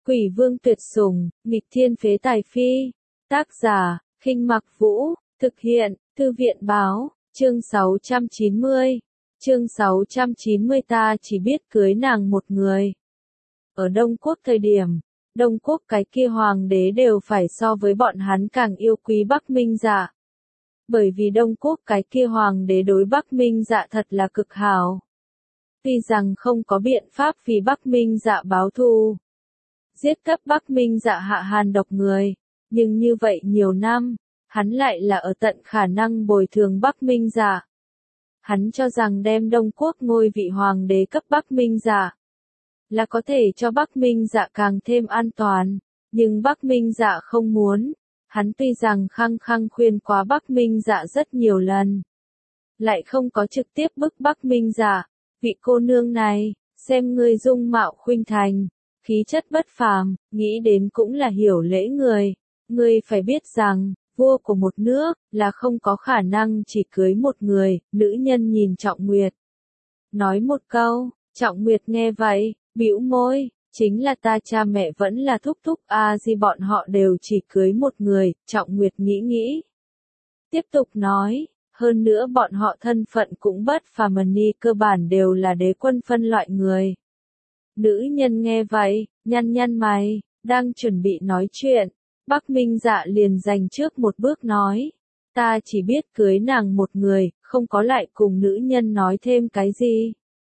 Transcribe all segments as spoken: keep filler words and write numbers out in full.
Quỷ vương tuyệt sủng, nghịch thiên phế tài phi. Tác giả, Khinh Mặc Vũ, thực hiện, Thư viện báo, chương sáu trăm chín mươi. Chương sáu trăm chín mươi ta chỉ biết cưới nàng một người. Ở Đông Quốc thời điểm, Đông Quốc cái kia hoàng đế đều phải so với bọn hắn càng yêu quý Bắc Minh Dạ. Bởi vì Đông Quốc cái kia hoàng đế đối Bắc Minh Dạ thật là cực hảo. Tuy rằng không có biện pháp vì Bắc Minh Dạ báo thù, giết cấp Bắc Minh Dạ hạ hàn độc người, nhưng như vậy nhiều năm, hắn lại là ở tận khả năng bồi thường Bắc Minh Dạ. Hắn cho rằng đem Đông Quốc ngôi vị hoàng đế cấp Bắc Minh Dạ là có thể cho Bắc Minh Dạ càng thêm an toàn, nhưng Bắc Minh Dạ không muốn. Hắn tuy rằng khăng khăng khuyên quá Bắc Minh Dạ rất nhiều lần, lại không có trực tiếp bức Bắc Minh Dạ. Vị cô nương này, xem ngươi dung mạo khuynh thành, khí chất bất phàm, nghĩ đến cũng là hiểu lễ người. Ngươi phải biết rằng, vua của một nước, là không có khả năng chỉ cưới một người. Nữ nhân nhìn Trọng Nguyệt, nói một câu. Trọng Nguyệt nghe vậy, bĩu môi, chính là ta cha mẹ vẫn là thúc thúc a di bọn họ đều chỉ cưới một người. Trọng Nguyệt nghĩ nghĩ, tiếp tục nói, hơn nữa bọn họ thân phận cũng bất phàm, cơ bản đều là đế quân phân loại người. Nữ nhân nghe vậy, nhăn nhăn mày, đang chuẩn bị nói chuyện, Bắc Minh Dạ liền giành trước một bước nói, ta chỉ biết cưới nàng một người, không có lại cùng nữ nhân nói thêm cái gì.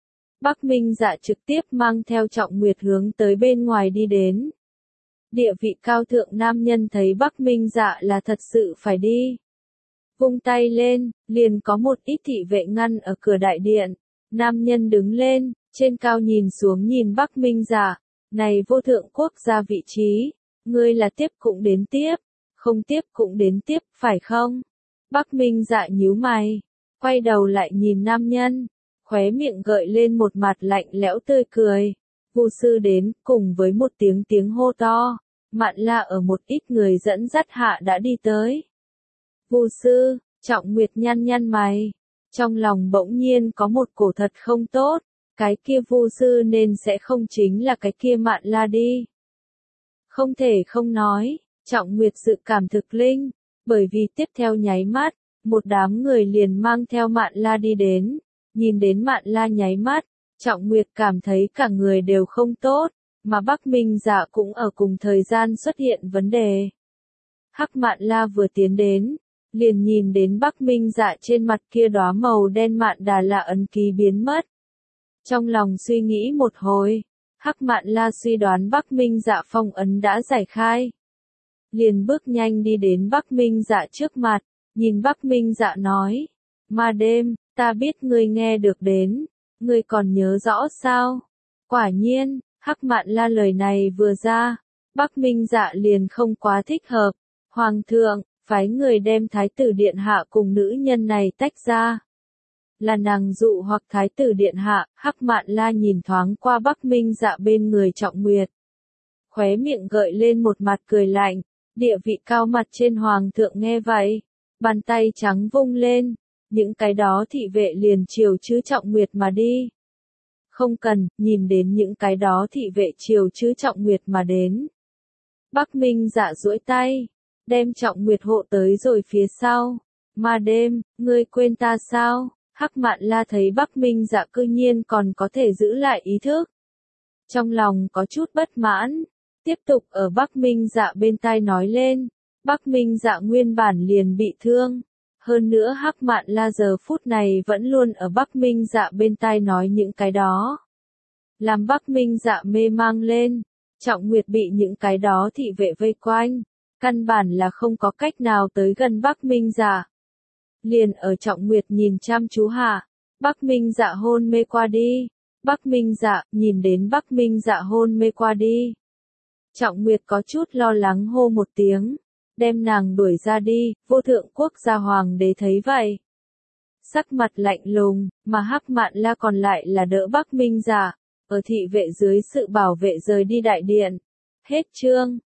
Bắc Minh Dạ trực tiếp mang theo Trọng Nguyệt hướng tới bên ngoài đi đến. Địa vị cao thượng nam nhân thấy Bắc Minh Dạ là thật sự phải đi, vung tay lên, liền có một ít thị vệ ngăn ở cửa đại điện. Nam nhân đứng lên, trên cao nhìn xuống nhìn Bắc Minh Dạ, này vô thượng quốc gia vị trí, ngươi là tiếp cũng đến tiếp, không tiếp cũng đến tiếp, phải không? Bắc Minh Dạ nhíu mày, quay đầu lại nhìn nam nhân, khóe miệng gợi lên một mặt lạnh lẽo tươi cười. Vu sư đến, cùng với một tiếng tiếng hô to, Mạn La ở một ít người dẫn dắt hạ đã đi tới. Vu sư, Trọng Nguyệt nhăn nhăn mày, trong lòng bỗng nhiên có một cổ thật không tốt, cái kia Vu sư nên sẽ không chính là cái kia Mạn La đi. Không thể không nói, Trọng Nguyệt dự cảm thực linh, bởi vì tiếp theo nháy mắt, một đám người liền mang theo Mạn La đi đến, nhìn đến Mạn La nháy mắt, Trọng Nguyệt cảm thấy cả người đều không tốt, mà Bắc Minh Dạ cũng ở cùng thời gian xuất hiện vấn đề. Hắc Mạn La vừa tiến đến, liền nhìn đến Bắc Minh Dạ trên mặt kia đóa màu đen mạn đà lạ ấn ký biến mất. Trong lòng suy nghĩ một hồi, Hắc Mạn La suy đoán Bắc Minh Dạ phong ấn đã giải khai. Liền bước nhanh đi đến Bắc Minh Dạ trước mặt, nhìn Bắc Minh Dạ nói, Ma đêm, ta biết ngươi nghe được đến, ngươi còn nhớ rõ sao? Quả nhiên, Hắc Mạn La lời này vừa ra, Bắc Minh Dạ liền không quá thích hợp. Hoàng thượng, phái người đem thái tử điện hạ cùng nữ nhân này tách ra. Là nàng dụ hoặc thái tử điện hạ. Hắc Mạn La nhìn thoáng qua Bắc Minh Dạ bên người Trọng Nguyệt, khóe miệng gợi lên một mặt cười lạnh. Địa vị cao mặt trên hoàng thượng nghe vậy, bàn tay trắng vung lên, những cái đó thị vệ liền chiều chứ Trọng Nguyệt mà đi. Không cần, nhìn đến những cái đó thị vệ chiều chứ Trọng Nguyệt mà đến, Bắc Minh Dạ duỗi tay, đem Trọng Nguyệt hộ tới rồi phía sau. Ma đêm, ngươi quên ta sao? Hắc Mạn La thấy Bắc Minh Dạ cư nhiên còn có thể giữ lại ý thức, trong lòng có chút bất mãn, tiếp tục ở Bắc Minh Dạ bên tai nói lên. Bắc Minh Dạ nguyên bản liền bị thương, hơn nữa Hắc Mạn La giờ phút này vẫn luôn ở Bắc Minh Dạ bên tai nói những cái đó, làm Bắc Minh Dạ mê mang lên. Trọng Nguyệt bị những cái đó thị vệ vây quanh, căn bản là không có cách nào tới gần Bắc Minh Dạ. Liền ở Trọng Nguyệt nhìn chăm chú hạ, Bắc Minh Dạ hôn mê qua đi. Bắc Minh Dạ, nhìn đến Bắc Minh Dạ hôn mê qua đi, Trọng Nguyệt có chút lo lắng hô một tiếng, đem nàng đuổi ra đi. Vô thượng quốc gia hoàng đế thấy vậy, sắc mặt lạnh lùng, mà Hắc Mạn La còn lại là đỡ Bắc Minh Dạ, ở thị vệ dưới sự bảo vệ rời đi đại điện. Hết chương.